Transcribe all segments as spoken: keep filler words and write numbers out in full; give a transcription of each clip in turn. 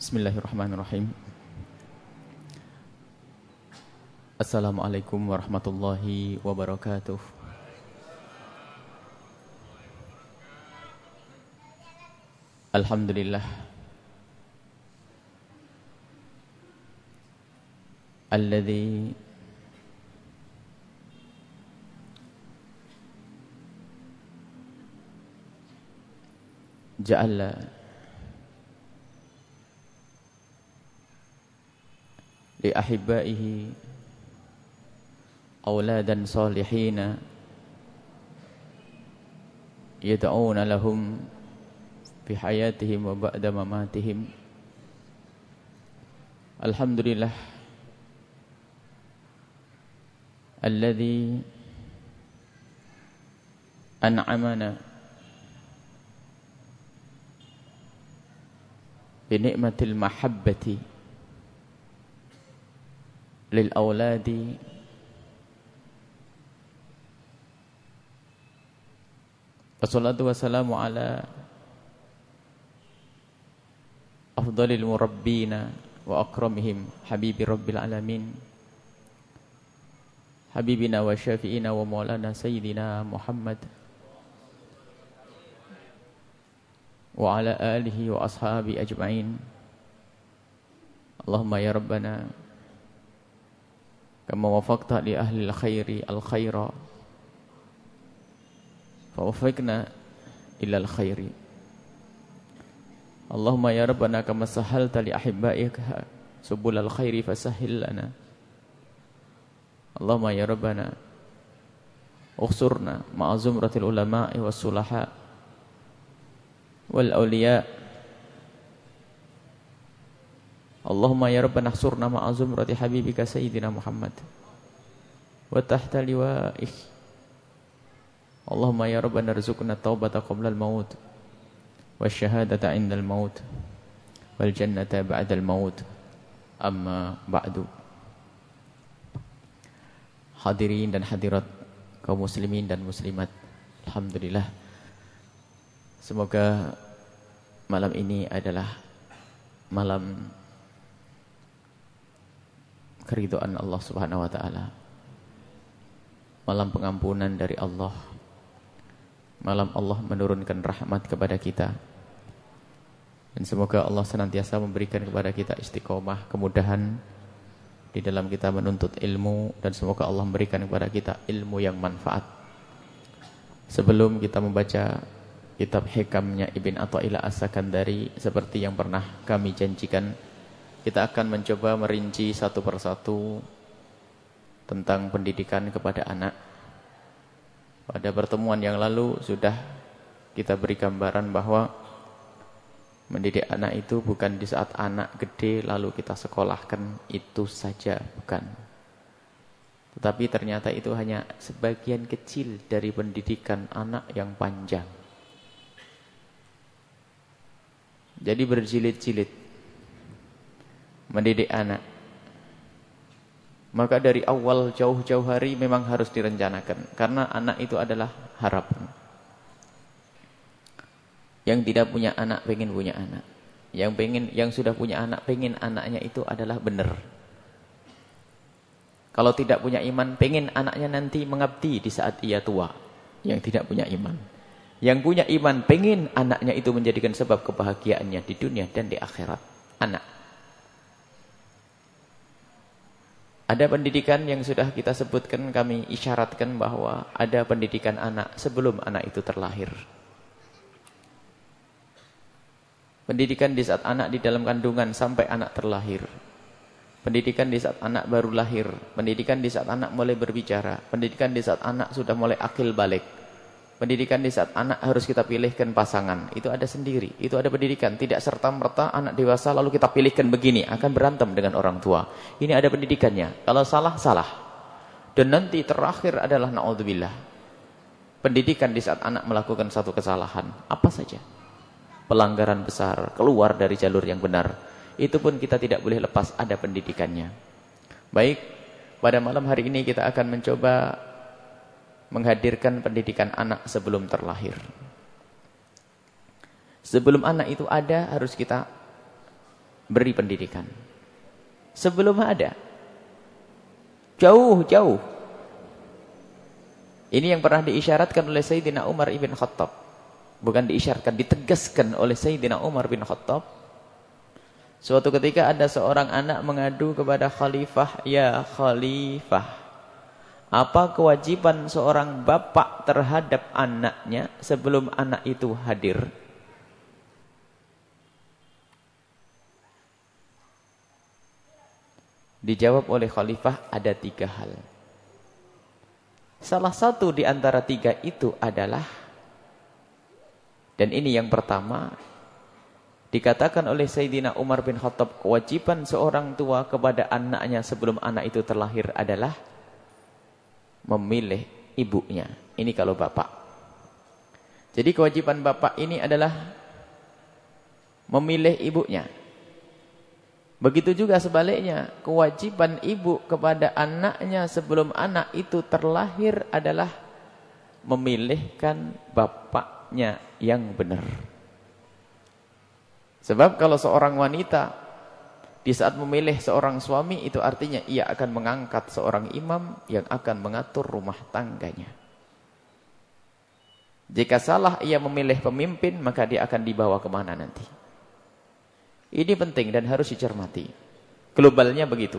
Bismillahirrahmanirrahim. Assalamualaikum warahmatullahi wabarakatuh. Alhamdulillah alladzi ja'ala li ahibbaihi auladan salihina yad'una lahum fi hayatihim wa ba'da mamatihim. Alhamdulillah alladzi an'amana bi ni'matil mahabbati lil auladi wassalatu wassalamu ala afdalil murabbina wa akramihim habibi rabbil alamin habibina wa syafi'ina wa maulana sayyidina Muhammad wa ala alihi wa ashabi ajma'in. Allahumma ya rabbana kama wafaqta li ahli al-khairi al-khaira fa wafiqna ila al-khairi. Allahumma ya rabbana kama sahalta li ahibbaika subul al-khairi fasahhil lana. Allahumma ya rabbana ukhsurna ma'a zumratil ulama'i was sulaha wal awliya. Allahumma ya rabbana khsurna ma'a zumrati habibika sayyidina Muhammad wa tahta liwa'ih. Allahumma ya rabbana rizukna taubata qabla al-maut wa syahadata inda al-maut wal jannata ba'da al-maut. Amma ba'du. Hadirin dan hadirat kaum muslimin dan muslimat, alhamdulillah, semoga malam ini adalah malam keridhaan Allah Subhanahu wa taala. Malam pengampunan dari Allah. Malam Allah menurunkan rahmat kepada kita. Dan semoga Allah senantiasa memberikan kepada kita istiqomah, kemudahan di dalam kita menuntut ilmu, dan semoga Allah memberikan kepada kita ilmu yang manfaat. Sebelum kita membaca kitab hikamnya Ibn Athaillah As-Sakandari seperti yang pernah kami janjikan, kita akan mencoba merinci satu persatu tentang pendidikan kepada anak. Pada pertemuan yang lalu sudah kita beri gambaran bahwa mendidik anak itu bukan di saat anak gede lalu kita sekolahkan, itu saja, bukan. Tetapi ternyata itu hanya sebagian kecil dari pendidikan anak yang panjang. Jadi berjilid-jilid mendidik anak. Maka dari awal jauh-jauh hari memang harus direncanakan, karena anak itu adalah harapan. Yang tidak punya anak pengen punya anak. Yang pengen, yang sudah punya anak pengen anaknya itu adalah benar. Kalau tidak punya iman, pengen anaknya nanti mengabdi di saat ia tua. Yang tidak punya iman. Yang punya iman pengen anaknya itu menjadikan sebab kebahagiaannya di dunia dan di akhirat. Anak. Ada pendidikan yang sudah kita sebutkan, kami isyaratkan bahwa ada pendidikan anak sebelum anak itu terlahir. Pendidikan di saat anak di dalam kandungan sampai anak terlahir. Pendidikan di saat anak baru lahir. Pendidikan di saat anak mulai berbicara. Pendidikan di saat anak sudah mulai akil balik. Pendidikan di saat anak harus kita pilihkan pasangan. Itu ada sendiri. Itu ada pendidikan. Tidak serta-merta anak dewasa lalu kita pilihkan begini. Akan berantem dengan orang tua. Ini ada pendidikannya. Kalau salah, salah. Dan nanti terakhir adalah na'udzubillah. Pendidikan di saat anak melakukan satu kesalahan. Apa saja. Pelanggaran besar. Keluar dari jalur yang benar. Itu pun kita tidak boleh lepas. Ada pendidikannya. Baik. Pada malam hari ini kita akan mencoba menghadirkan pendidikan anak sebelum terlahir. Sebelum anak itu ada, harus kita beri pendidikan. Sebelum ada. Jauh-jauh. Ini yang pernah diisyaratkan oleh Sayyidina Umar ibn Khattab. Bukan diisyaratkan, ditegaskan oleh Sayyidina Umar bin Khattab. Suatu ketika ada seorang anak mengadu kepada khalifah, "Ya khalifah, apa kewajiban seorang bapak terhadap anaknya sebelum anak itu hadir?" Dijawab oleh khalifah, ada tiga hal. Salah satu di antara tiga itu adalah, dan ini yang pertama, dikatakan oleh Sayyidina Umar bin Khattab, kewajiban seorang tua kepada anaknya sebelum anak itu terlahir adalah memilih ibunya. Ini kalau bapak. Jadi kewajiban bapak ini adalah memilih ibunya. Begitu juga sebaliknya, kewajiban ibu kepada anaknya sebelum anak itu terlahir adalah memilihkan bapaknya yang benar. Sebab kalau seorang wanita di saat memilih seorang suami, itu artinya ia akan mengangkat seorang imam yang akan mengatur rumah tangganya. Jika salah ia memilih pemimpin, maka dia akan dibawa kemana nanti. Ini penting dan harus dicermati. Globalnya begitu.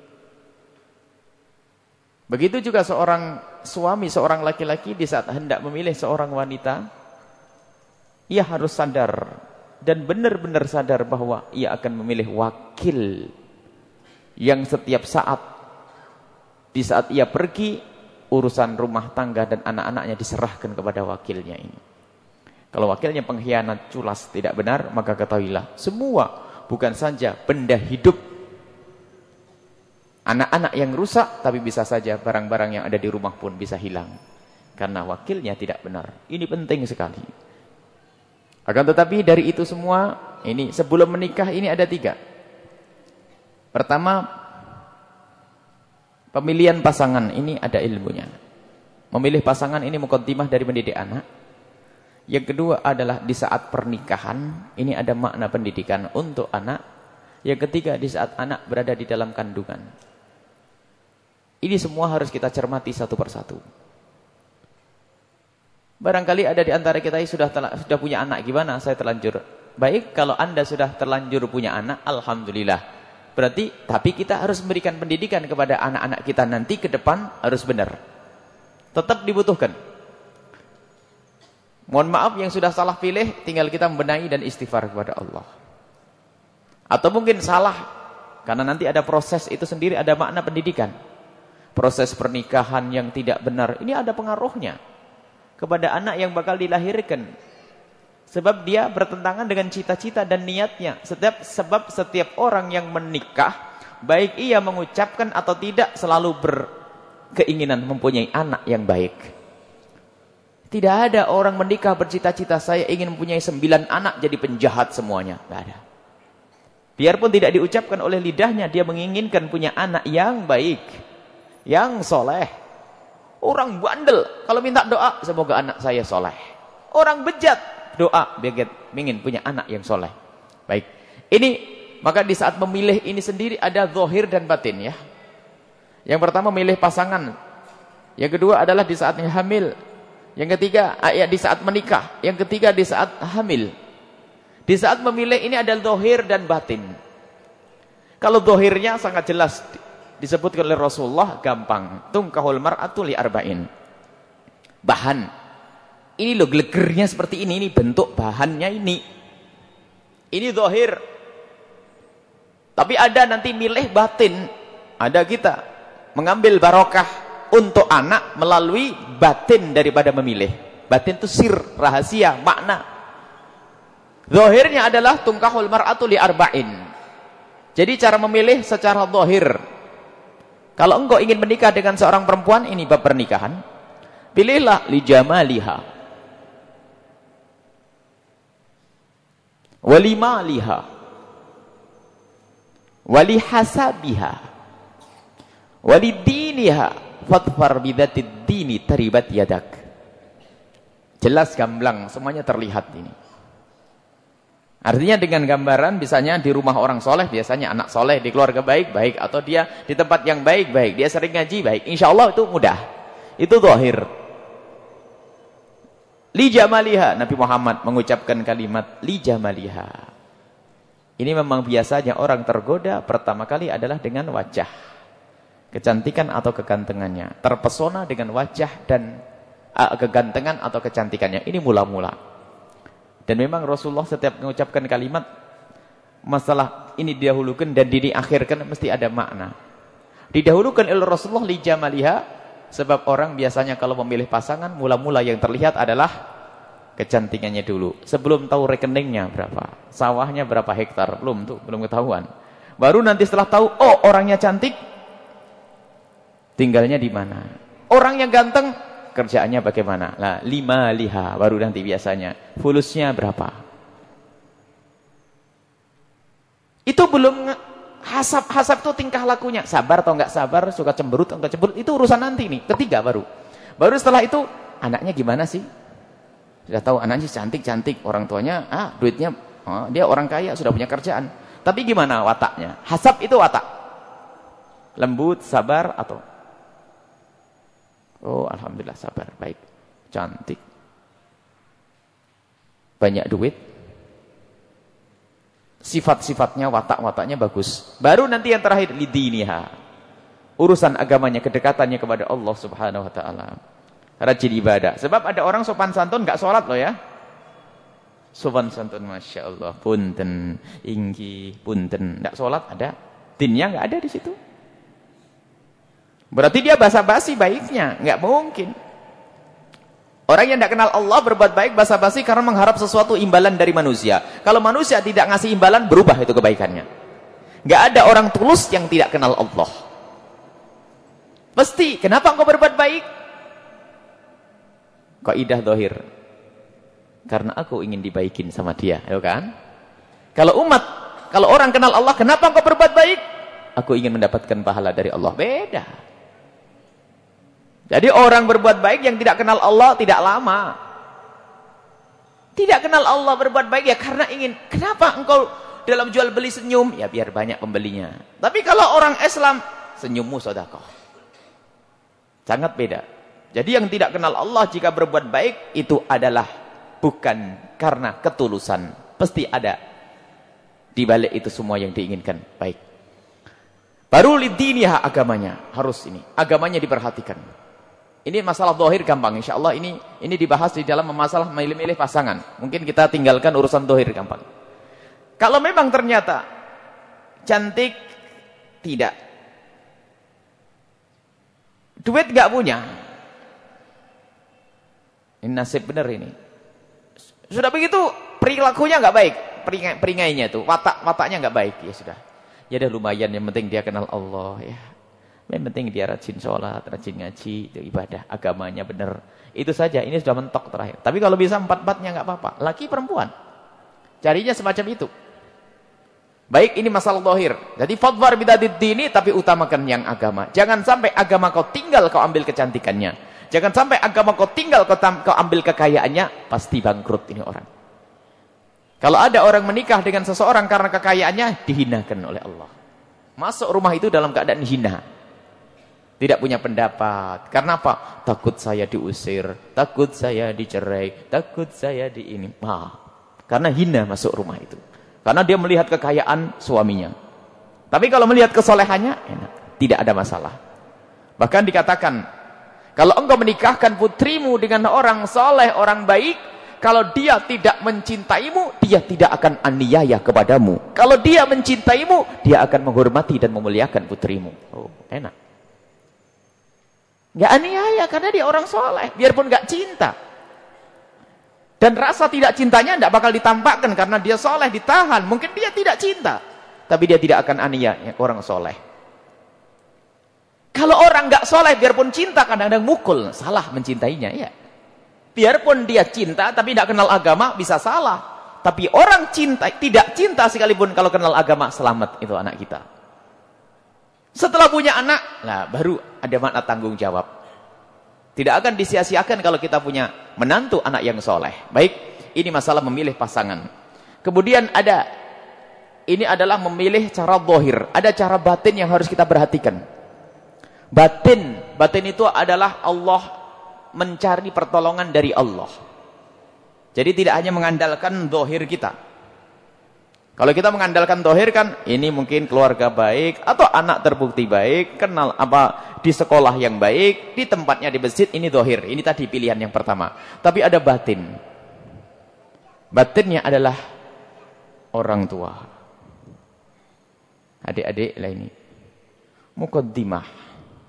Begitu juga seorang suami, seorang laki-laki di saat hendak memilih seorang wanita, ia harus sadar dan benar-benar sadar bahwa ia akan memilih wakil yang setiap saat, di saat ia pergi, urusan rumah tangga dan anak-anaknya diserahkan kepada wakilnya ini. Kalau wakilnya pengkhianat, culas, tidak benar, maka ketahuilah, semua, bukan saja benda hidup, anak-anak yang rusak, tapi bisa saja barang-barang yang ada di rumah pun bisa hilang. Karena wakilnya tidak benar. Ini penting sekali. Akan tetapi dari itu semua, ini sebelum menikah ini ada tiga. Pertama, pemilihan pasangan ini ada ilmunya. Memilih pasangan ini muqaddimah dari mendidik anak. Yang kedua adalah di saat pernikahan, ini ada makna pendidikan untuk anak. Yang ketiga di saat anak berada di dalam kandungan. Ini semua harus kita cermati satu persatu. Barangkali ada di antara kita yang sudah sudah punya anak, gimana? Saya terlanjur. Baik, kalau Anda sudah terlanjur punya anak, alhamdulillah. Berarti, tapi kita harus memberikan pendidikan kepada anak-anak kita nanti ke depan harus benar. Tetap dibutuhkan. Mohon maaf yang sudah salah pilih, tinggal kita membenahi dan istighfar kepada Allah. Atau mungkin salah, karena nanti ada proses itu sendiri, ada makna pendidikan. Proses pernikahan yang tidak benar, ini ada pengaruhnya kepada anak yang bakal dilahirkan. Sebab dia bertentangan dengan cita-cita dan niatnya. Setiap, sebab setiap orang yang menikah, baik ia mengucapkan atau tidak, selalu berkeinginan mempunyai anak yang baik. Tidak ada orang menikah bercita-cita saya ingin mempunyai sembilan anak jadi penjahat semuanya. Tidak ada. Biarpun tidak diucapkan oleh lidahnya, dia menginginkan punya anak yang baik, yang soleh. Orang bandel, kalau minta doa, semoga anak saya soleh. Orang bejat, doa, beget, ingin punya anak yang soleh. Baik. Ini, maka di saat memilih ini sendiri ada zahir dan batin ya. Yang pertama memilih pasangan. Yang kedua adalah di saatnya hamil. Yang ketiga, ya, di saat menikah. Yang ketiga, di saat hamil. Di saat memilih ini ada zahir dan batin. Kalau zahirnya sangat jelas disebutkan oleh Rasulullah, gampang. Tungkahul mar'atu li arba'in. Bahan. Ini loh gelegernya seperti ini, ini bentuk bahannya ini. Ini zahir. Tapi ada nanti milih batin. Ada kita mengambil barokah untuk anak melalui batin daripada memilih. Batin itu sir, rahasia, makna. Zahirnya adalah tungkahul mar'atu li arba'in. Jadi cara memilih secara zahir. Kalau engkau ingin menikah dengan seorang perempuan, ini bab pernikahan. Pilihlah li jamaliha. Wali maliha. Wali hasabiha. Wali diniha. Fadfar bidatid dini taribat yadak. Jelas gamblang, semuanya terlihat ini. Artinya dengan gambaran misalnya di rumah orang soleh, biasanya anak soleh, di keluarga baik-baik, atau dia di tempat yang baik-baik, dia sering ngaji baik, insya Allah itu mudah. Itu zahir. Li jamaliha, Nabi Muhammad mengucapkan kalimat li jamaliha. Ini memang biasanya orang tergoda pertama kali adalah dengan wajah, kecantikan atau kegantengannya, terpesona dengan wajah dan uh, kegantengan atau kecantikannya. Ini mula-mula. Dan memang Rasulullah setiap mengucapkan kalimat masalah ini didahulukan dan diakhirkan mesti ada makna. Didahulukan oleh Rasulullah li jamaliha, sebab orang biasanya kalau memilih pasangan mula-mula yang terlihat adalah kecantikannya dulu. Sebelum tahu rekeningnya berapa, sawahnya berapa hektar, belum tuh, belum ketahuan. Baru nanti setelah tahu, oh orangnya cantik, tinggalnya di mana. Orang yang ganteng, kerjaannya bagaimana? Lah, lima liha baru nanti biasanya. Fulusnya berapa? Itu belum hasab-hasab itu tingkah lakunya. Sabar atau enggak sabar, suka cemberut atau enggak cemberut, itu urusan nanti nih. Ketiga baru. Baru setelah itu, anaknya gimana sih? Sudah tahu anaknya cantik-cantik, orang tuanya ah duitnya, oh, dia orang kaya, sudah punya kerjaan. Tapi gimana wataknya? Hasab itu watak. Lembut, sabar atau oh, alhamdulillah sabar, baik, cantik, banyak duit, sifat-sifatnya, watak-wataknya bagus. Baru nanti yang terakhir lidiniha, urusan agamanya, kedekatannya kepada Allah Subhanahu Wa Taala, rajin ibadah. Sebab ada orang sopan santun nggak sholat loh ya, sopan santun, masya Allah, punten, inggi, punten, nggak sholat, ada, dinnya nggak ada di situ. Berarti dia basa-basi baiknya, nggak mungkin. Orang yang tidak kenal Allah berbuat baik basa-basi karena mengharap sesuatu imbalan dari manusia. Kalau manusia tidak ngasih imbalan, berubah itu kebaikannya. Nggak ada orang tulus yang tidak kenal Allah. Pasti, kenapa engkau berbuat baik? Kaidah zahir. Karena aku ingin dibaikin sama dia, ya kan? Kalau umat, kalau orang kenal Allah, kenapa engkau berbuat baik? Aku ingin mendapatkan pahala dari Allah. Beda. Jadi orang berbuat baik yang tidak kenal Allah tidak lama. Tidak kenal Allah berbuat baik ya karena ingin. Kenapa engkau dalam jual beli senyum? Ya biar banyak pembelinya. Tapi kalau orang Islam, senyummu sedekah. Sangat beda. Jadi yang tidak kenal Allah jika berbuat baik itu adalah bukan karena ketulusan. Pasti ada di balik itu semua yang diinginkan. Baik. Baru lidiniha, agamanya harus ini. Agamanya diperhatikan. Ini masalah zahir gampang, insya Allah ini ini dibahas di dalam masalah milih-milih pasangan. Mungkin kita tinggalkan urusan zahir gampang. Kalau memang ternyata cantik tidak, duit nggak punya, ini nasib benar ini. Sudah begitu perilakunya nggak baik, peringai, peringainya tuh, watak wataknya nggak baik, ya sudah. Ya udah lumayan, yang penting dia kenal Allah ya. Yang penting dia rajin sholat, rajin ngaji, itu ibadah, agamanya benar. Itu saja, ini sudah mentok terakhir. Tapi kalau bisa empat-empatnya nggak apa-apa. Laki perempuan, carinya semacam itu. Baik, ini masalah zahir. Jadi fadhfar bidadid dini, tapi utamakan yang agama. Jangan sampai agama kau tinggal, kau ambil kecantikannya. Jangan sampai agama kau tinggal, kau, kau ambil kekayaannya. Pasti bangkrut ini orang. Kalau ada orang menikah dengan seseorang karena kekayaannya, dihinakan oleh Allah. Masuk rumah itu dalam keadaan hina. Tidak punya pendapat. Karena apa? Takut saya diusir, takut saya dicerai, takut saya di ini. Ah, karena hina masuk rumah itu. Karena dia melihat kekayaan suaminya. Tapi kalau melihat kesolehannya, enak. Tidak ada masalah. Bahkan dikatakan, kalau engkau menikahkan putrimu dengan orang soleh, orang baik, kalau dia tidak mencintaimu, dia tidak akan aniaya kepadamu. Kalau dia mencintaimu, dia akan menghormati dan memuliakan putrimu. Oh, enak. Nggak aniaya karena dia orang soleh, biarpun nggak cinta. Dan rasa tidak cintanya tidak bakal ditampakkan karena dia soleh, ditahan. Mungkin dia tidak cinta, tapi dia tidak akan aniaya orang soleh. Kalau orang nggak soleh, biarpun cinta kadang-kadang mukul, salah mencintainya ya. Biarpun dia cinta tapi tidak kenal agama, bisa salah. Tapi orang cinta, tidak cinta sekalipun kalau kenal agama, selamat itu anak kita. Setelah punya anak, lah baru ada makna tanggung jawab. Tidak akan disia-siakan kalau kita punya menantu anak yang soleh. Baik, ini masalah memilih pasangan. Kemudian ada, ini adalah memilih cara zahir. Ada cara batin yang harus kita perhatikan. Batin, batin itu adalah Allah mencari pertolongan dari Allah. Jadi tidak hanya mengandalkan zahir kita. Kalau kita mengandalkan zahir kan, ini mungkin keluarga baik, atau anak terbukti baik, kenal apa di sekolah yang baik, di tempatnya di masjid, ini zahir. Ini tadi pilihan yang pertama. Tapi ada batin. Batinnya adalah orang tua. Adik-adik lah ini. Muqaddimah.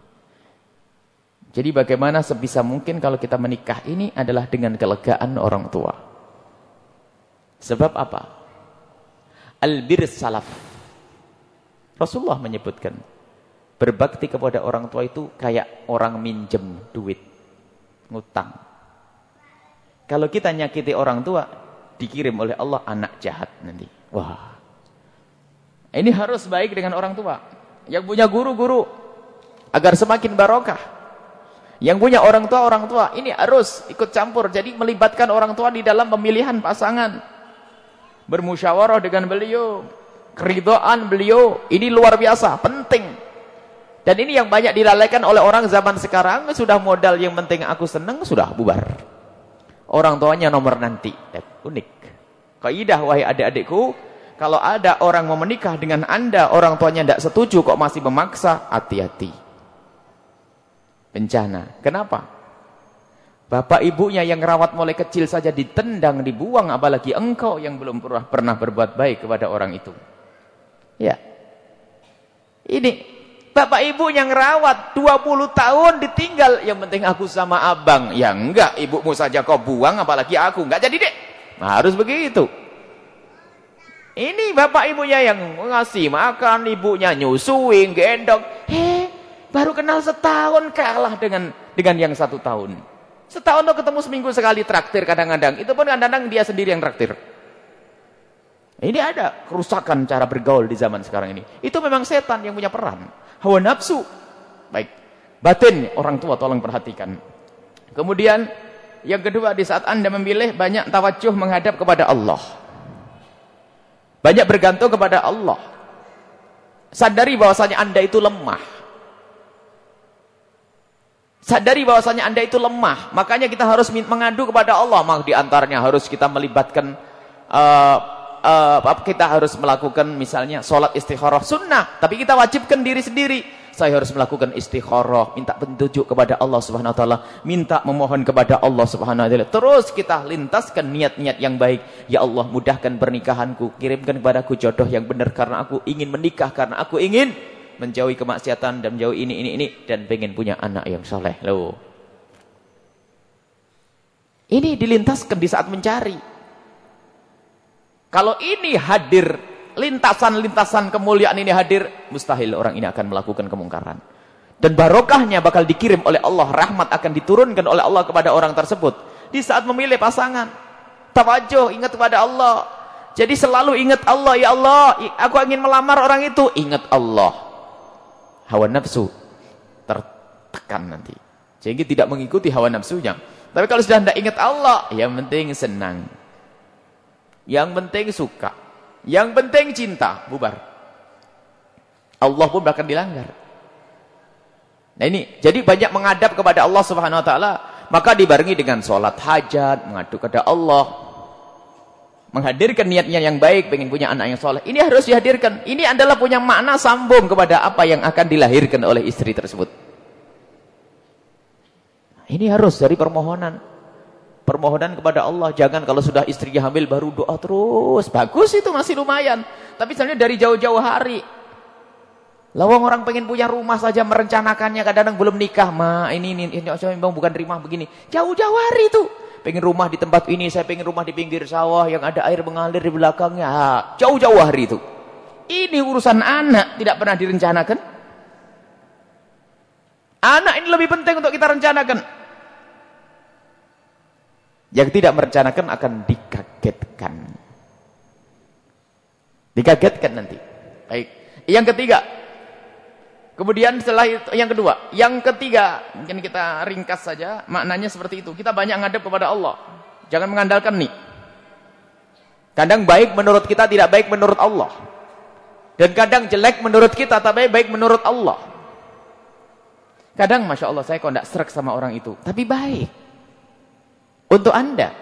Jadi bagaimana sebisa mungkin kalau kita menikah ini adalah dengan kelegaan orang tua. Sebab apa? Albir salaf. Rasulullah menyebutkan, berbakti kepada orang tua itu kayak orang minjem duit, ngutang. Kalau kita nyakiti orang tua, dikirim oleh Allah anak jahat nanti. Wah. Ini harus baik dengan orang tua. Yang punya guru-guru, agar semakin barokah. Yang punya orang tua, orang tua, ini harus ikut campur. Jadi melibatkan orang tua di dalam pemilihan pasangan. Bermusyawarah dengan beliau. Keridhaan beliau. Ini luar biasa, penting. Dan ini yang banyak dilalaikan oleh orang zaman sekarang. Sudah modal yang penting aku senang, sudah bubar. Orang tuanya nomor nanti. Unik. Kaidah wahai adik-adikku. Kalau ada orang mau menikah dengan anda, orang tuanya tidak setuju kok masih memaksa, hati-hati. Bencana. Kenapa? Bapak ibunya yang rawat mulai kecil saja ditendang, dibuang, apalagi engkau yang belum pernah, pernah berbuat baik kepada orang itu. Ya. Ini bapak ibu yang rawat dua puluh tahun ditinggal, yang penting aku sama abang. Ya enggak, ibumu saja kau buang apalagi aku. Enggak jadi deh. Nah, harus begitu. Ini bapak ibunya yang ngasih makan, ibunya nyusuin, gendong. Heh, baru kenal setahun kalah dengan dengan yang satu tahun. Setahun tuh ketemu seminggu sekali traktir kadang-kadang. Itu pun kadang-kadang dia sendiri yang traktir. Ini ada kerusakan cara bergaul di zaman sekarang ini. Itu memang setan yang punya peran. Hawa nafsu. Baik. Batin, orang tua tolong perhatikan. Kemudian yang kedua, di saat anda memilih, banyak tawajuh menghadap kepada Allah. Banyak bergantung kepada Allah. Sadari bahwasanya anda itu lemah. Sadari bahwasanya anda itu lemah. Makanya kita harus mengadu kepada Allah. Maka diantaranya harus kita melibatkan, uh, uh, kita harus melakukan misalnya sholat istikharah sunnah. Tapi kita wajibkan diri sendiri. Saya harus melakukan istikharah, minta petunjuk kepada Allah Subhanahu wa taala, minta memohon kepada Allah Subhanahu wa taala. Terus kita lintaskan niat-niat yang baik. Ya Allah, mudahkan pernikahanku, kirimkan kepadaku jodoh yang benar karena aku ingin menikah, karena aku ingin menjauhi kemaksiatan dan menjauhi ini ini ini dan pengen punya anak yang soleh. Loh. Ini dilintaskan di saat mencari. Kalau ini hadir, lintasan-lintasan kemuliaan ini hadir, mustahil orang ini akan melakukan kemungkaran. Dan barokahnya bakal dikirim oleh Allah, rahmat akan diturunkan oleh Allah kepada orang tersebut. Di saat memilih pasangan, tawajuh, ingat kepada Allah. Jadi selalu ingat Allah, ya Allah, aku ingin melamar orang itu, ingat Allah. Hawa nafsu tertekan nanti. Sehingga tidak mengikuti hawa nafsunya. Tapi kalau sudah tidak ingat Allah, yang penting senang. Yang penting suka. Yang penting cinta, bubar. Allah pun bahkan dilanggar. Nah ini, jadi banyak menghadap kepada Allah Subhanahu wa taala, maka dibarengi dengan sholat hajat, mengadu kepada Allah, menghadirkan niatnya yang baik, pengen punya anak yang soleh. Ini harus dihadirkan. Ini adalah punya makna sambung kepada apa yang akan dilahirkan oleh istri tersebut. Ini harus dari permohonan. Permohonan kepada Allah. Jangan kalau sudah istrinya hamil baru doa terus. Bagus itu, masih lumayan. Tapi misalnya dari jauh-jauh hari. Lawang orang pengen punya rumah saja merencanakannya, kadang-kadang belum nikah. Ma, ini ini, ini memang bukan rumah begini. Jauh-jauh hari itu. Pengen rumah di tempat ini, saya pengen rumah di pinggir sawah yang ada air mengalir di belakangnya. Jauh-jauh hari itu. Ini urusan anak, tidak pernah direncanakan. Anak ini lebih penting untuk kita rencanakan. Yang tidak merencanakan akan dikagetkan. Dikagetkan nanti. Baik. Yang ketiga. Kemudian setelah itu, yang kedua, yang ketiga, mungkin kita ringkas saja, maknanya seperti itu. Kita banyak ngadep kepada Allah. Jangan mengandalkan nih. Kadang baik menurut kita, tidak baik menurut Allah. Dan kadang jelek menurut kita, tapi baik menurut Allah. Kadang Masya Allah saya kok tidak serak sama orang itu, tapi baik untuk Anda.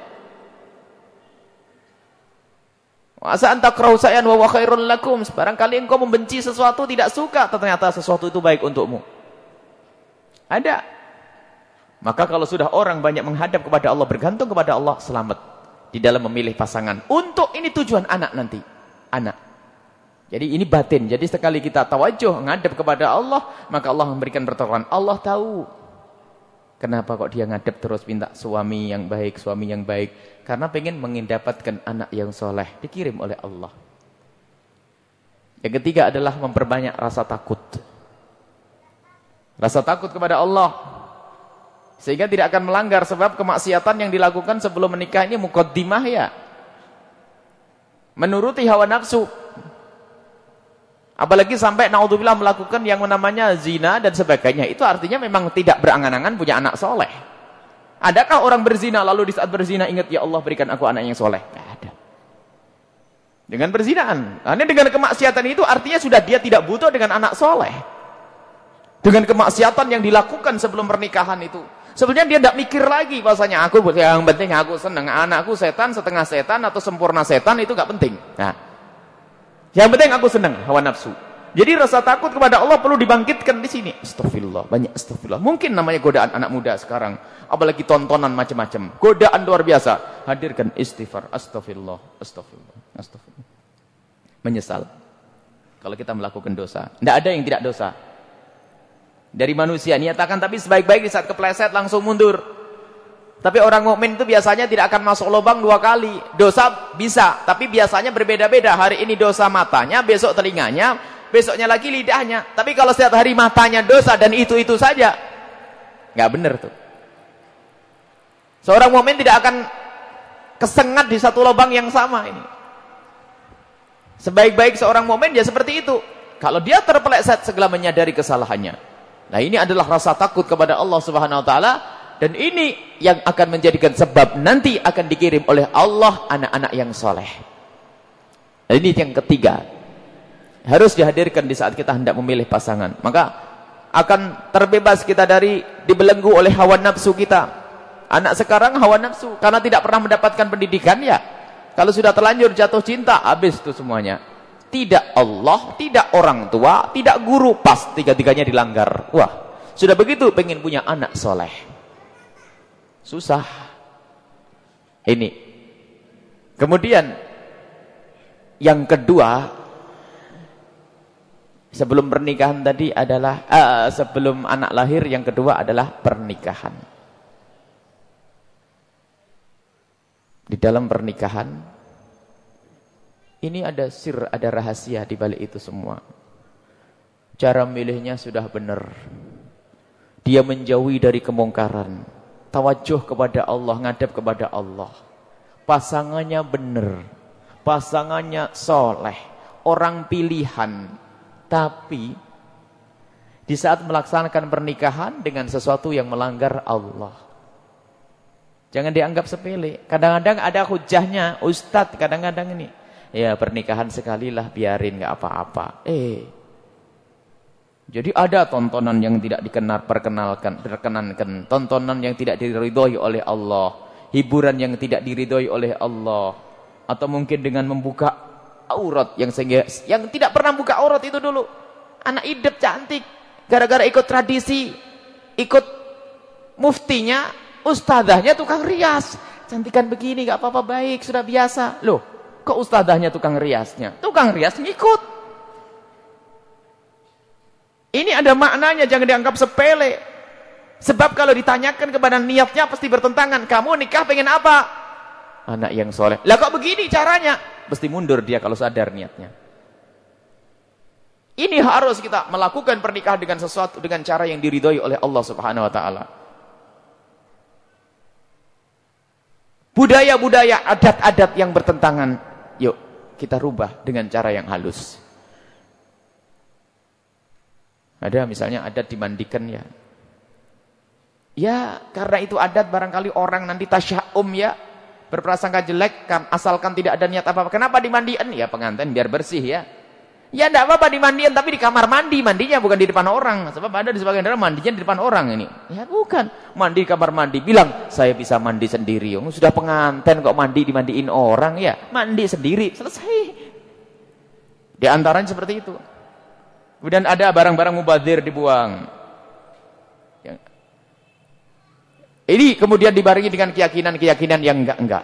Asa anta takrahu shay'an wa huwa khairun lakum. Barangkali engkau membenci sesuatu, tidak suka, ternyata sesuatu itu baik untukmu. Ada. Maka kalau sudah orang banyak menghadap kepada Allah, bergantung kepada Allah, selamat di dalam memilih pasangan. Untuk ini tujuan anak nanti. Anak. Jadi ini batin. Jadi sekali kita tawajuh menghadap kepada Allah, maka Allah memberikan pertolongan. Allah tahu kenapa kok dia ngadep terus minta suami yang baik, suami yang baik. Karena pengen mendapatkan anak yang soleh, dikirim oleh Allah. Yang ketiga adalah memperbanyak rasa takut. Rasa takut kepada Allah. Sehingga tidak akan melanggar, sebab kemaksiatan yang dilakukan sebelum menikah ini muqaddimah ya. Menuruti hawa nafsu. Apalagi sampai naudzubillah melakukan yang namanya zina dan sebagainya. Itu artinya memang tidak berangan-angan punya anak soleh. Adakah orang berzina lalu di saat berzina ingat, ya Allah berikan aku anak yang soleh? Tidak ada. Dengan perzinaan. Karena dengan kemaksiatan itu artinya sudah dia tidak butuh dengan anak soleh. Dengan kemaksiatan yang dilakukan sebelum pernikahan itu. Sebenarnya dia tidak mikir lagi bahwasanya aku yang penting aku senang anakku setan setengah setan atau sempurna setan itu gak penting. Nah, yang penting aku senang hawa nafsu. Jadi rasa takut kepada Allah perlu dibangkitkan di sini. Astagfirullah, banyak astagfirullah. Mungkin namanya godaan anak muda sekarang, apalagi tontonan macam-macam. Godaan luar biasa. Hadirkan istighfar, astagfirullah, astagfirullah, astagfirullah. Menyesal kalau kita melakukan dosa. Tidak ada yang tidak dosa. Dari manusia niatakan, tapi sebaik-baik di saat kepleset langsung mundur. Tapi orang mukmin itu biasanya tidak akan masuk lubang dua kali. Dosa bisa, tapi biasanya berbeda-beda. Hari ini dosa matanya, besok telinganya, besoknya lagi lidahnya. Tapi kalau setiap hari matanya dosa dan itu-itu saja, nggak benar tuh. Seorang mukmin tidak akan kesengat di satu lubang yang sama ini. Sebaik-baik seorang mukmin ya seperti itu. Kalau dia terpeleset segala menyadari kesalahannya. Nah, ini adalah rasa takut kepada Allah Subhanahu wa taala, dan ini yang akan menjadikan sebab nanti akan dikirim oleh Allah anak-anak yang soleh. Nah, ini yang ketiga. Harus dihadirkan di saat kita hendak memilih pasangan. Maka akan terbebas kita dari dibelenggu oleh hawa nafsu kita. Anak sekarang hawa nafsu karena tidak pernah mendapatkan pendidikan ya. Kalau sudah terlanjur jatuh cinta, habis itu semuanya. Tidak Allah, tidak orang tua, tidak guru, pas tiga-tiganya dilanggar. Wah, sudah begitu pengen punya anak soleh. Susah. Ini. Kemudian yang kedua, sebelum pernikahan tadi adalah uh, sebelum anak lahir, yang kedua adalah pernikahan. Di dalam pernikahan ini ada sir, ada rahasia di balik itu semua. Cara milihnya sudah benar. Dia menjauhi dari kemungkaran. Tawajuh kepada Allah, ngadap kepada Allah. Pasangannya benar. Pasangannya soleh. Orang pilihan. Tapi di saat melaksanakan pernikahan dengan sesuatu yang melanggar Allah. Jangan dianggap sepele. Kadang-kadang ada hujahnya, Ustadz kadang-kadang ini. Ya pernikahan sekalilah, biarin gak apa-apa. Eh, jadi ada tontonan yang tidak dikenal, perkenalkan, perkenankan, tontonan yang tidak diridhoi oleh Allah, hiburan yang tidak diridhoi oleh Allah, atau mungkin dengan membuka aurat yang sehingga yang tidak pernah buka aurat itu dulu. Anak hidup cantik, gara-gara ikut tradisi, ikut muftinya, ustadzahnya tukang rias, cantikan begini gak apa-apa, baik, sudah biasa. Loh, kok ustadzahnya tukang riasnya? Tukang rias ngikut. Ini ada maknanya, jangan dianggap sepele. Sebab kalau ditanyakan kepada niatnya pasti bertentangan. Kamu nikah pengen apa? Anak yang soleh. Lah kok begini caranya? Pasti mundur dia kalau sadar niatnya. Ini harus kita melakukan pernikahan dengan sesuatu, dengan cara yang diridhoi oleh Allah Subhanahu wa taala. Budaya-budaya, adat-adat yang bertentangan, yuk kita rubah dengan cara yang halus. Ada misalnya adat dimandikan ya. Ya karena itu adat barangkali orang nanti tasya'um ya. berprasangka jelek kan, asalkan tidak ada niat apa-apa. Kenapa dimandiin? Ya pengantin biar bersih ya. Ya enggak apa-apa dimandiin, tapi di kamar mandi mandinya, bukan di depan orang. Sebab ada di sebagian daerah mandinya di depan orang ini. Ya bukan, mandi di kamar mandi. Bilang saya bisa mandi sendiri. Oh, sudah pengantin kok mandi dimandiin orang ya? Mandi sendiri, selesai. Di antaranya seperti itu. Kemudian ada barang-barang mubadzir dibuang. Ya. Ini kemudian dibarengi dengan keyakinan-keyakinan yang enggak-enggak.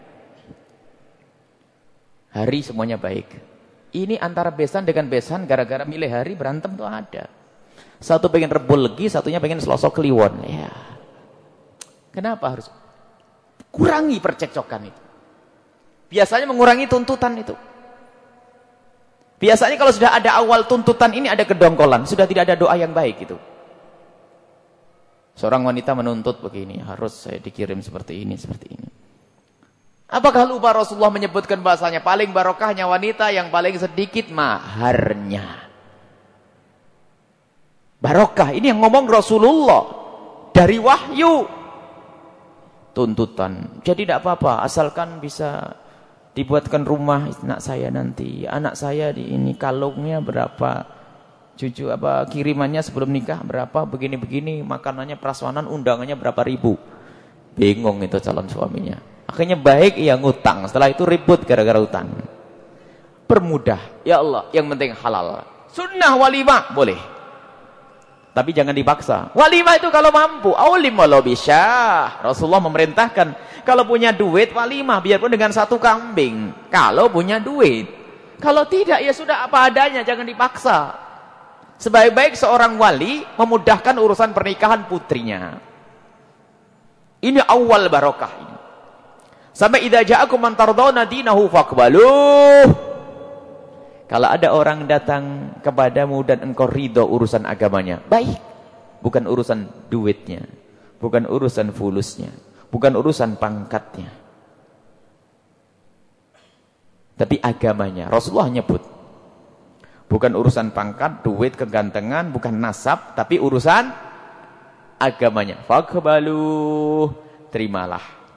Hari semuanya baik. Ini antara besan dengan besan gara-gara milih hari berantem tuh ada. Satu pengen rebul lagi, satunya pengen selosok kliwon. Ya. Kenapa harus kurangi percekcokan itu? Biasanya mengurangi tuntutan itu. Biasanya kalau sudah ada awal tuntutan ini ada kedongkolan, sudah tidak ada doa yang baik itu. Seorang wanita menuntut begini, harus saya dikirim seperti ini, seperti ini. Apakah lupa Rasulullah menyebutkan bahasanya paling barokahnya wanita yang paling sedikit maharnya. Barokah, ini yang ngomong Rasulullah dari wahyu. Tuntutan, jadi tidak apa-apa asalkan bisa dibuatkan rumah anak saya nanti. Anak saya di ini kalungnya berapa, cucu apa kirimannya sebelum nikah berapa, begini-begini, makanannya prasmanan undangannya berapa ribu. Bingung itu calon suaminya. Akhirnya baik ia ngutang, setelah itu ribut gara-gara utang. Permudah, ya Allah, yang penting halal. Sunnah walimah boleh, tapi jangan dipaksa. Walimah itu kalau mampu, aulim walau bisyah. Rasulullah memerintahkan kalau punya duit walimah biarpun dengan satu kambing. Kalau punya duit, kalau tidak ya sudah apa adanya, jangan dipaksa. Sebaik-baik seorang wali memudahkan urusan pernikahan putrinya. Ini awal barokah ini. Sampai idza ja'akum man tardawna dinahu faqbaluh. Kalau ada orang datang kepadamu dan engkau ridho urusan agamanya, baik. Bukan urusan duitnya, bukan urusan fulusnya, bukan urusan pangkatnya. Tapi agamanya. Rasulullah nyebut. Bukan urusan pangkat, duit, kegantengan, bukan nasab, tapi urusan agamanya. Faqbaluh, terimalah.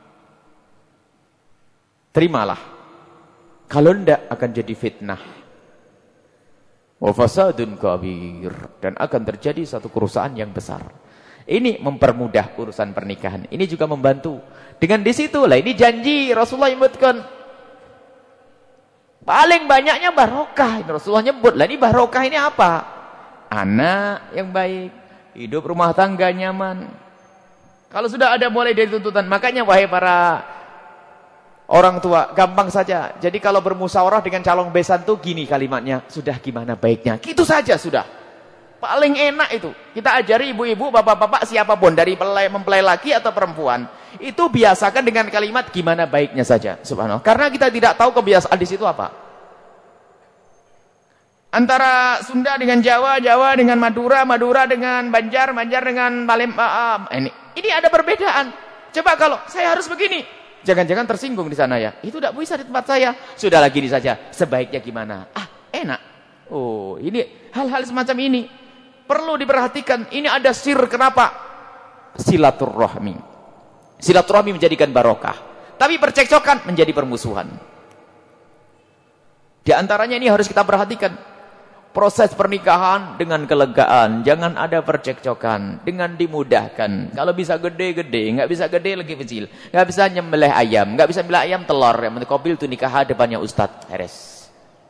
Terimalah. Kalau tidak akan jadi fitnah. Wa fasadun kabir, dan akan terjadi satu kerusakan yang besar. Ini mempermudah urusan pernikahan. Ini juga membantu. Dengan di situ lah ini janji Rasulullah menyebutkan. Paling banyaknya barokah. Ini Rasulullah nyebut. Lah ini barokah ini apa? Anak yang baik, hidup rumah tangga nyaman. Kalau sudah ada mulai dari tuntutan, makanya wahai para orang tua, gampang saja. Jadi kalau bermusyawarah dengan calon besan tuh gini kalimatnya, sudah gimana baiknya. Gitu saja sudah. Paling enak itu. Kita ajari ibu-ibu, bapak-bapak, siapapun dari mempelai laki atau perempuan, itu biasakan dengan kalimat gimana baiknya saja. Subhanallah. Karena kita tidak tahu kebiasaan di situ apa. Antara Sunda dengan Jawa, Jawa dengan Madura, Madura dengan Banjar, Banjar dengan Palembang. Ini ini ada perbedaan. Coba kalau saya harus begini, jangan-jangan tersinggung di sana ya. Itu tidak bisa di tempat saya. Sudahlah gini saja. Sebaiknya gimana? Ah, enak. Oh, ini hal-hal semacam ini perlu diperhatikan. Ini ada sir kenapa? Silaturahmi. Silaturahmi menjadikan barokah. Tapi percekcokan menjadi permusuhan. Di antaranya ini harus kita perhatikan. Proses pernikahan dengan kelegaan, jangan ada percekcokan, dengan dimudahkan. Kalau bisa gede-gede, nggak bisa gede lagi kecil, nggak bisa nyembelih ayam, nggak bisa nyembelih ayam telur, yang penting kobil tuh nikah depannya ustadz, heres.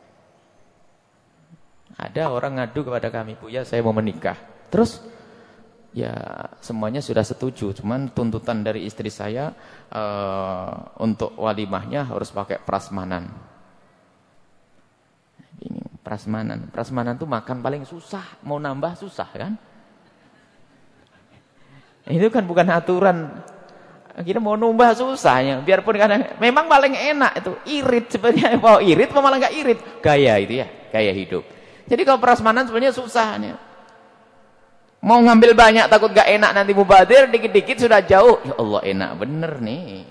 Ada orang ngadu kepada kami, Bu ya saya mau menikah, terus ya semuanya sudah setuju, cuman tuntutan dari istri saya uh, untuk walimahnya harus pakai prasmanan. Ini prasmanan, prasmanan tuh makan paling susah, mau nambah susah kan? Itu kan bukan aturan. Kita mau nambah susahnya, biarpun kadang memang paling enak itu irit sebenarnya. Mau irit, mau malah nggak irit, gaya itu ya, gaya hidup. Jadi kalau prasmanan sebenarnya susahnya. Mau ngambil banyak takut nggak enak nanti mubadir, dikit-dikit sudah jauh. Ya Allah enak bener nih.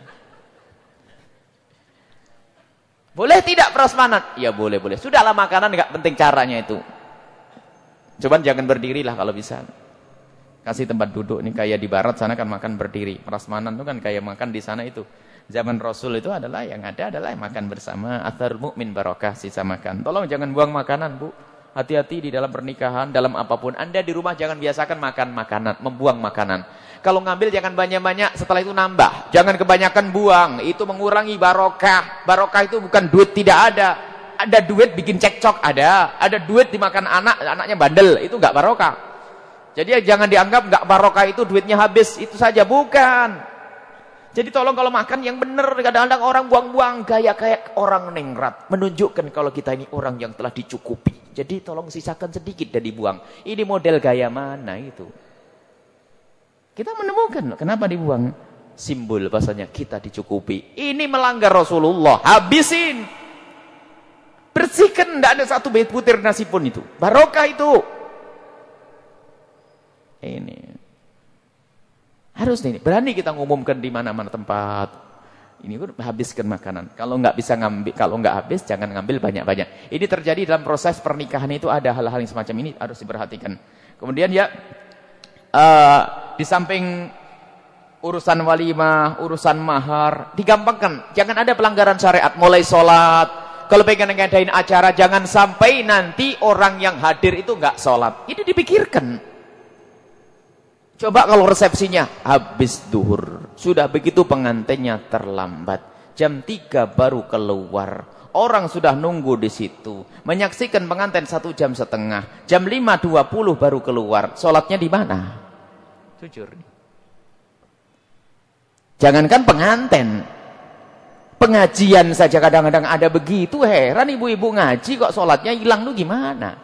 Boleh tidak prasmanan? Ya boleh, boleh. Sudahlah makanan enggak penting caranya itu. Cuman jangan berdiri lah kalau bisa. Kasih tempat duduk. Ini kayak di barat sana kan makan berdiri. Prasmanan itu kan kayak makan di sana itu. Zaman Rasul itu adalah yang ada adalah makan bersama. Athar mukmin barokah, sisa makan. Tolong jangan buang makanan, Bu. Hati-hati di dalam pernikahan, dalam apapun. Anda di rumah jangan biasakan makan makanan, membuang makanan. Kalau ngambil jangan banyak-banyak, setelah itu nambah. Jangan kebanyakan buang, itu mengurangi barokah. Barokah itu bukan duit tidak ada. Ada duit bikin cekcok, ada. Ada duit dimakan anak, anaknya bandel, itu enggak barokah. Jadi jangan dianggap enggak barokah itu duitnya habis, itu saja, bukan. Jadi tolong kalau makan yang benar, kadang-kadang orang buang-buang gaya kayak orang nengrat, menunjukkan kalau kita ini orang yang telah dicukupi. Jadi tolong sisakan sedikit dan dibuang. Ini model gaya mana itu? Kita menemukan kenapa dibuang? Simbol bahasanya kita dicukupi. Ini melanggar Rasulullah, habisin. Bersihkan, tidak ada satu butir nasi pun itu. Barokah itu. Ini. Harus nih, berani kita ngumumkan di mana-mana tempat. Ini pun habiskan makanan. Kalau nggak bisa ngambil, kalau nggak habis jangan ngambil banyak-banyak. Ini terjadi dalam proses pernikahan itu ada hal-hal yang semacam ini harus diperhatikan. Kemudian ya uh, di samping urusan walimah, urusan mahar, digampangkan. Jangan ada pelanggaran syariat. Mulai sholat, kalau pengen ngadain acara jangan sampai nanti orang yang hadir itu nggak sholat. Ini dipikirkan. Coba kalau resepsinya habis duhur, sudah begitu pengantinnya terlambat, jam tiga baru keluar, orang sudah nunggu di situ, menyaksikan pengantin satu jam setengah, jam lima dua puluh baru keluar, sholatnya di mana? Jujur. Jangankan pengantin, pengajian saja kadang-kadang ada begitu, heran ibu-ibu ngaji kok sholatnya hilang tuh gimana?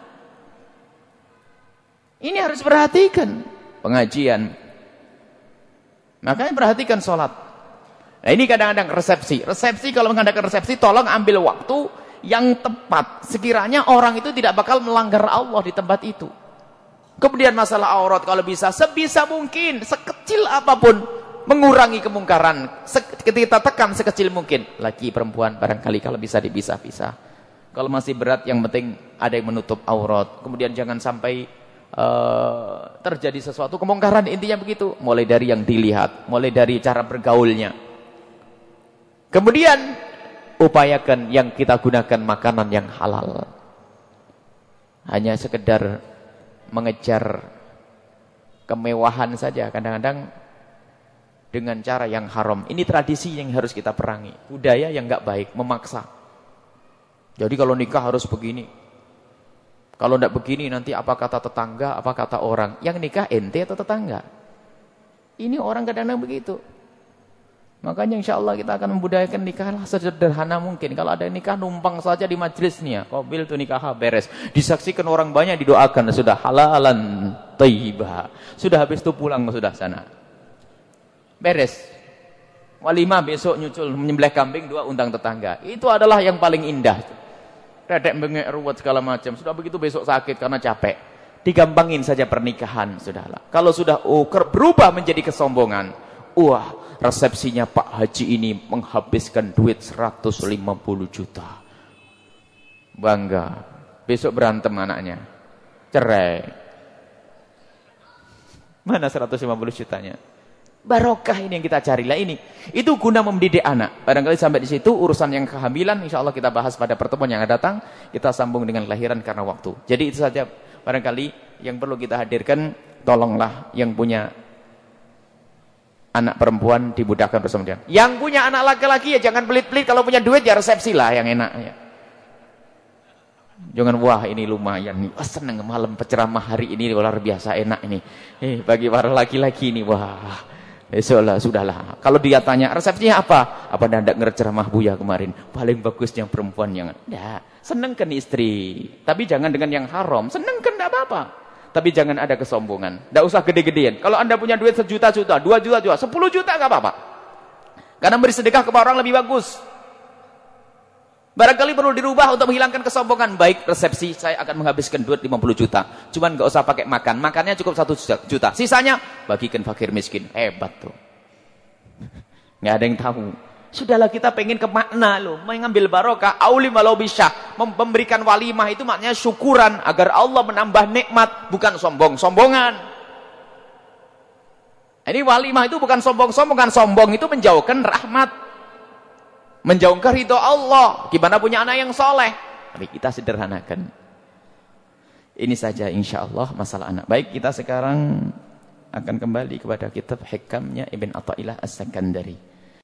Ini harus perhatikan. Pengajian, makanya perhatikan sholat. Nah ini kadang-kadang resepsi. Resepsi kalau mengadakan resepsi, tolong ambil waktu yang tepat. Sekiranya orang itu tidak bakal melanggar Allah di tempat itu. Kemudian masalah aurat kalau bisa, sebisa mungkin, sekecil apapun, mengurangi kemungkaran. Ketika tekan sekecil mungkin. Laki perempuan barangkali kalau bisa dipisah-pisah. Kalau masih berat yang penting ada yang menutup aurat. Kemudian jangan sampai Uh, terjadi sesuatu kemungkaran, intinya begitu, mulai dari yang dilihat, mulai dari cara bergaulnya. Kemudian upayakan yang kita gunakan makanan yang halal. Hanya sekedar mengejar kemewahan saja kadang-kadang dengan cara yang haram. Ini tradisi yang harus kita perangi, budaya yang enggak baik, memaksa. Jadi kalau nikah harus begini. Kalau tidak begini nanti apa kata tetangga, apa kata orang. Yang nikah ente atau tetangga? Ini orang kadang-kadang begitu. Makanya insya Allah kita akan membudayakan nikah lah sederhana mungkin. Kalau ada nikah numpang saja di majelisnya. Qabil tu nikah beres. Disaksikan orang banyak, didoakan. Sudah halalan thayyibah. Sudah habis itu pulang sudah sana. Beres. Walimah besok nyucul menyembelih kambing dua undang tetangga. Itu adalah yang paling indah. Redek bengek ruwet segala macam. Sudah begitu besok sakit karena capek. Digampangin saja pernikahan, sudahlah. Kalau sudah oh, berubah menjadi kesombongan. Wah, resepsinya Pak Haji ini menghabiskan duit seratus lima puluh juta. Bangga. Besok berantem anaknya. Cerai. Mana seratus lima puluh jutanya? Barokah ini yang kita carilah ini. Itu guna mendidik anak. Barangkali sampai di situ urusan yang kehamilan insya Allah kita bahas pada pertemuan yang akan datang. Kita sambung dengan kelahiran karena waktu. Jadi itu saja barangkali yang perlu kita hadirkan. Tolonglah yang punya anak perempuan dibudahkan bersama dia. Yang punya anak laki-laki ya jangan pelit-pelit. Kalau punya duit ya resepsi lah yang enak ya. Jangan wah ini lumayan nih. Wah seneng malam penceramah hari ini luar biasa enak ini. Eh bagi para laki-laki ini wah. Besoklah, sudahlah. Kalau dia tanya, resepsinya apa? Apa anda ngerceramah Buya kemarin? Paling bagus yang perempuan yang... Nah, senengkan istri. Tapi jangan dengan yang haram. Senengkan, tidak apa-apa. Tapi jangan ada kesombongan. Tidak usah gede-gedean. Kalau anda punya duit sejuta-juta, dua juta-juta, sepuluh juta, nggak apa-apa. Karena beri sedekah kepada orang lebih bagus. Barangkali perlu dirubah untuk menghilangkan kesombongan. Baik, resepsi saya akan menghabiskan duit lima puluh juta. Cuman nggak usah pakai makan. Makannya cukup satu juta. Sisanya bagikan fakir miskin. Hebat tuh. Nggak ada yang tahu. Sudahlah kita pengen ke makna loh. Mengambil barokah. Aulim walau bisyah. Memberikan walimah itu maknanya syukuran. Agar Allah menambah nikmat. Bukan sombong-sombongan. Ini walimah itu bukan sombong-sombongan. Sombong itu menjauhkan rahmat. menjauhkan ridho Allah. Gimana punya anak yang soleh? Tapi kita sederhanakan. Ini saja insya Allah masalah anak. Baik, kita sekarang akan kembali kepada kitab Hikamnya Ibn Athaillah As-Sakandari.